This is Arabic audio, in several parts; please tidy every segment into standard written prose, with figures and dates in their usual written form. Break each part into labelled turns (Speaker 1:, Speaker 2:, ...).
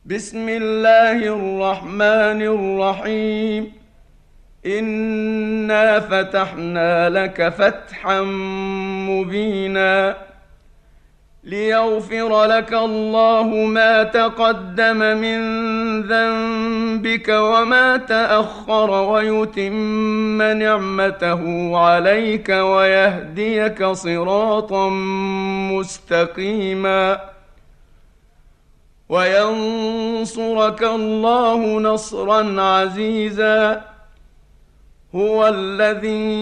Speaker 1: بسم الله الرحمن الرحيم. إنا فتحنا لك فتحا مبينا ليغفر لك الله ما تقدم من ذنبك وما تأخر ويتم نعمته عليك ويهديك صراطا مستقيما وينصرك الله نصرا عزيزا. هو الذي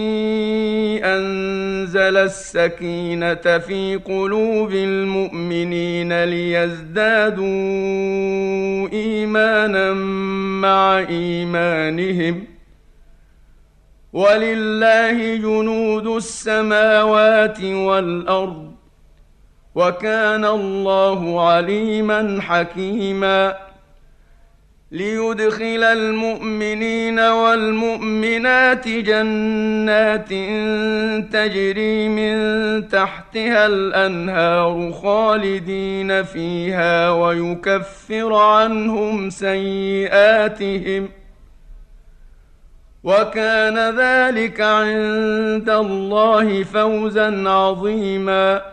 Speaker 1: أنزل السكينة في قلوب المؤمنين ليزدادوا إيمانا مع إيمانهم ولله جنود السماوات والأرض وكان الله عليما حكيما. ليدخل المؤمنين والمؤمنات جنات تجري من تحتها الأنهار خالدين فيها ويكفر عنهم سيئاتهم وكان ذلك عند الله فوزا عظيما.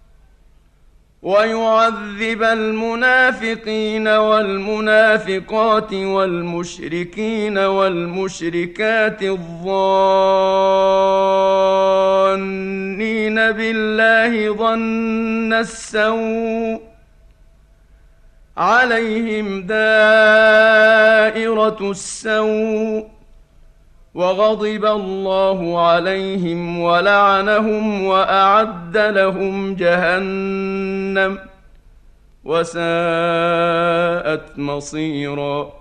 Speaker 1: ويعذب المنافقين والمنافقات والمشركين والمشركات الظانين بالله ظن السوء عليهم دائرة السوء وغضب الله عليهم ولعنهم وأعد لهم جهنم وساءت مصيرا.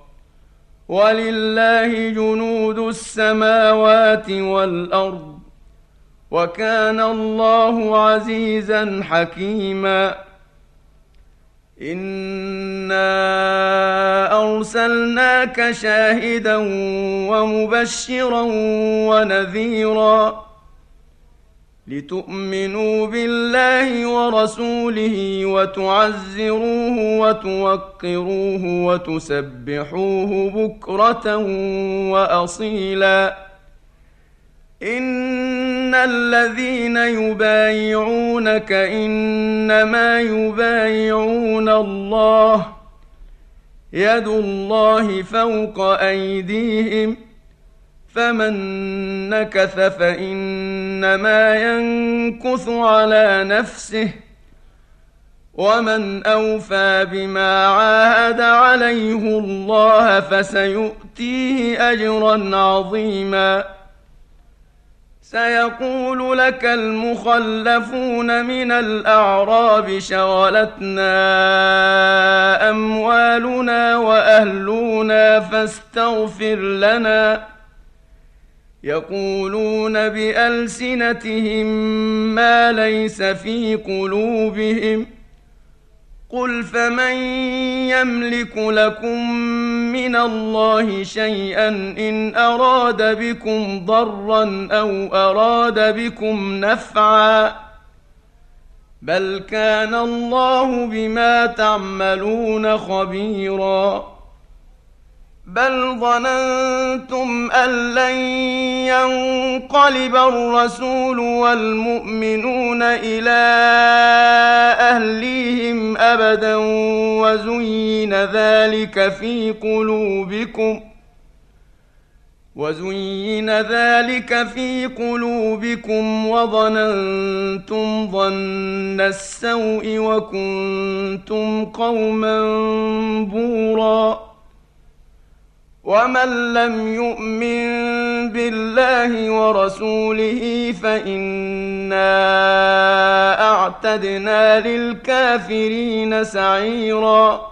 Speaker 1: ولله جنود السماوات والأرض وكان الله عزيزا حكيما. إنا أرسلناك شاهدا ومبشرا ونذيرا لتؤمنوا بالله ورسوله وتعزروه وتوقروه وتسبحوه بكرة وأصيلا. إن الذين يبايعونك إنما يبايعون الله يد الله فوق أيديهم فمن نكث فإنما ينكث على نفسه ومن أوفى بما عاهد عليه الله فسيؤتيه أجرا عظيما. سيقول لك المخلفون من الأعراب شغلتنا أموالنا وأهلنا فاستغفر لنا يقولون بألسنتهم ما ليس في قلوبهم قل فمن يملك لكم من الله شيئا إن أراد بكم ضرا أو أراد بكم نفعا بل كان الله بما تعملون خبيرا. بل ظننتم أن لن ينقلب الرسول والمؤمنون إلى أهليهم أبدا وزين ذلك في قلوبكم وظننتم ظن السوء وكنتم قوما بورا. ومن لم يؤمن بالله ورسوله فإنا أعتدنا للكافرين سعيرا.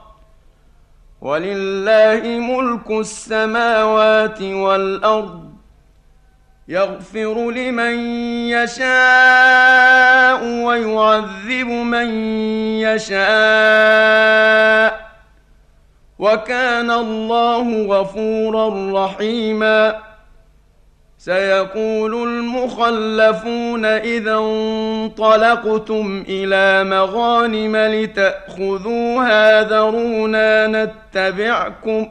Speaker 1: ولله ملك السماوات والأرض يغفر لمن يشاء ويعذب من يشاء وكان الله غفورا رحيما. سيقول المخلفون إذا انطلقتم إلى مغانم لتأخذوها ذرونا نتبعكم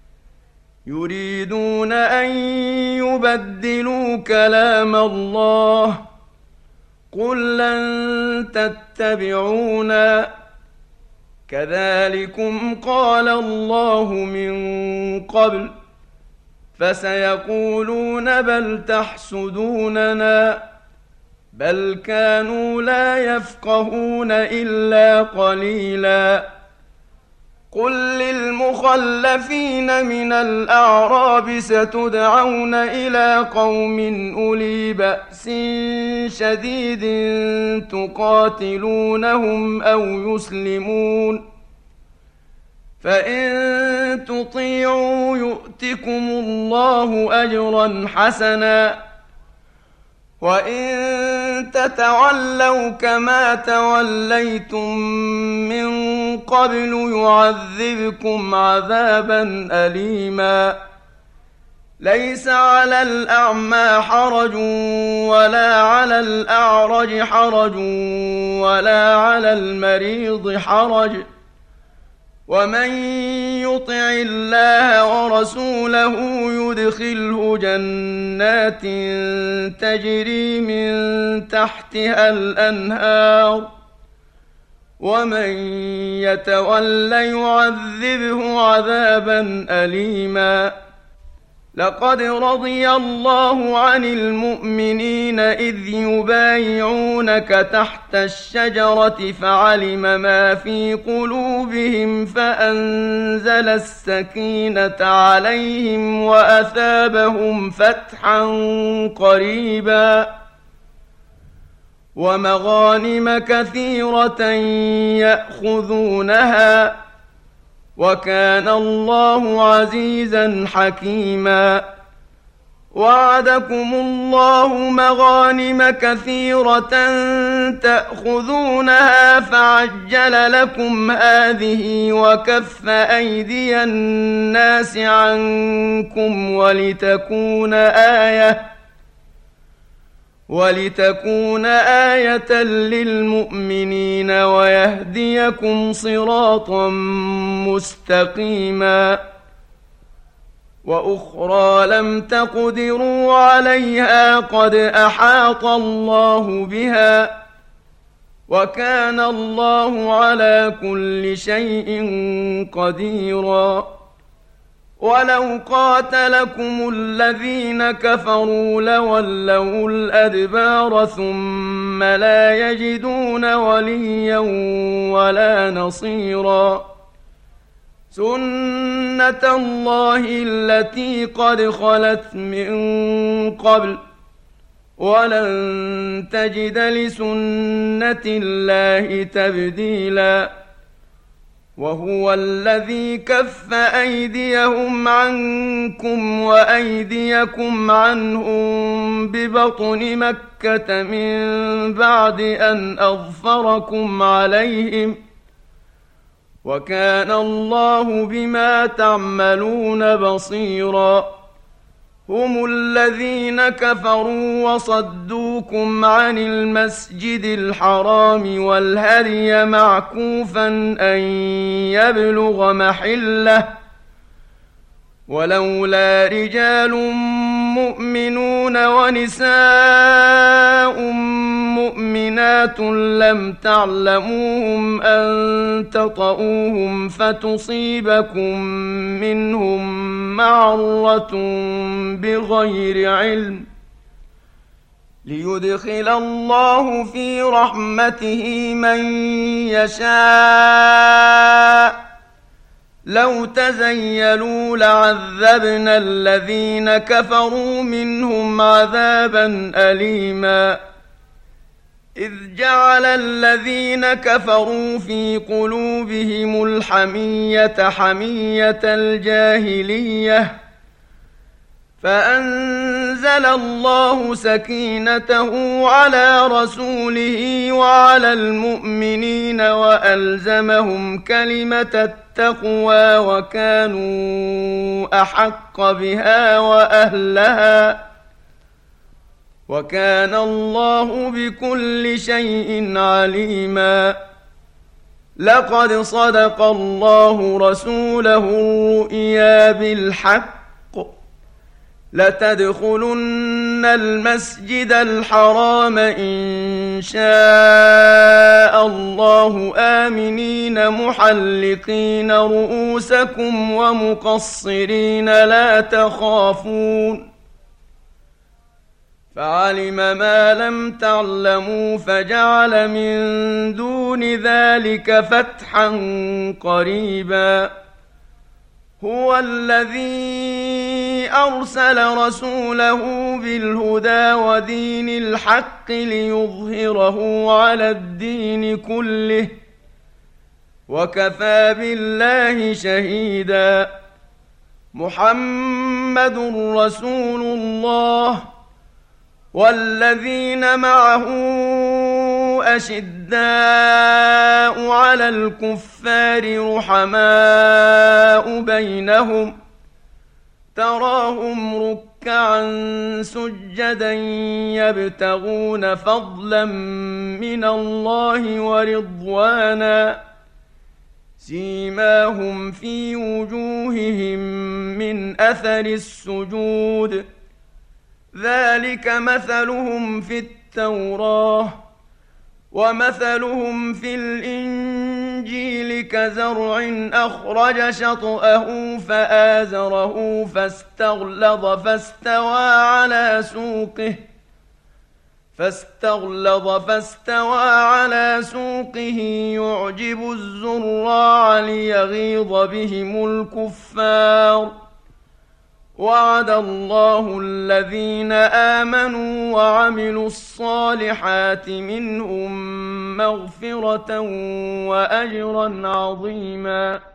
Speaker 1: يريدون أن يبدلوا كلام الله قل لن تتبعونا كذلكم قال الله من قبل فسيقولون بل تحسدوننا بل كانوا لا يفقهون إلا قليلا قل للمخلفين من الأعراب ستدعون إلى قوم أولي بأس شديد تقاتلونهم أو يسلمون فإن تطيعوا يؤتكم الله أجرا حسنا وإن تتولوا كما توليتم من قبل يعذبكم عذابا أليما ليس على الأعمى حرج ولا على الأعرج حرج ولا على المريض حرج ومن يطع الله ورسوله يدخله جنات تجري من تحتها الأنهار ومن يتول يعذبه عذابا أليما لقد رضي الله عن المؤمنين إذ يبايعونك تحت الشجرة فعلم ما في قلوبهم فأنزل السكينة عليهم وأثابهم فتحا قريبا ومغانم كثيرة يأخذونها وكان الله عزيزا حكيما وعدكم الله مغانم كثيرة تأخذونها فعجل لكم هذه وكف أيدي الناس عنكم ولتكون آية للمؤمنين ويهديكم صراطا مستقيما وأخرى لم تقدروا عليها قد أحاط الله بها وكان الله على كل شيء قديرا ولو قاتلكم الذين كفروا لولوا الأدبار ثم لا يجدون وليا ولا نصيرا سنة الله التي قد خلت من قبل ولن تجد لسنة الله تبديلا وهو الذي كف أيديهم عنكم وأيديكم عنهم ببطن مكة من بعد أن أظفركم عليهم وكان الله بما تعملون بصيرا هم الذين كفروا وصدوكم عن المسجد الحرام والهدي معكوفا أن يبلغ محله ولولا رجال مؤمنون ونساء مؤمنات لم تعلموهم أن تطؤوهم فتصيبكم منهم معرة بغير علم ليدخل الله في رحمته من يشاء لو تزيلوا لعذبنا الذين كفروا منهم عذابا أليما إذ جعل الذين كفروا في قلوبهم الحمية حمية الجاهلية فأنزل الله سكينته على رسوله وعلى المؤمنين وألزمهم كلمة التقوى وكانوا أحق بها وأهلها وكان الله بكل شيء عليما. لقد صدق الله رسوله الرؤيا بالحق لتدخلن المسجد الحرام إن شاء الله آمنين محلقين رؤوسكم ومقصرين لا تخافون فعلم ما لم تعلموا فجعل من دون ذلك فتحا قريبا. هو الذي أرسل رسوله بالهدى ودين الحق ليظهره على الدين كله وكفى بالله شهيدا. محمد رسول الله والذين معه أشداء على الكفار رحماء بينهم تراهم ركعا سجدا يبتغون فضلا من الله ورضوانا سيماهم في وجوههم من أثر السجود ذلك مثلهم في التوراة ومثلهم في الإنجيل كزرع أخرج شطأه فآزره فاستغلظ فاستوى على سوقه يعجب الزراع ليغيظ بهم الكفار. وعد الله الذين آمنوا وعملوا الصالحات منهم مغفرة وأجرا عظيما.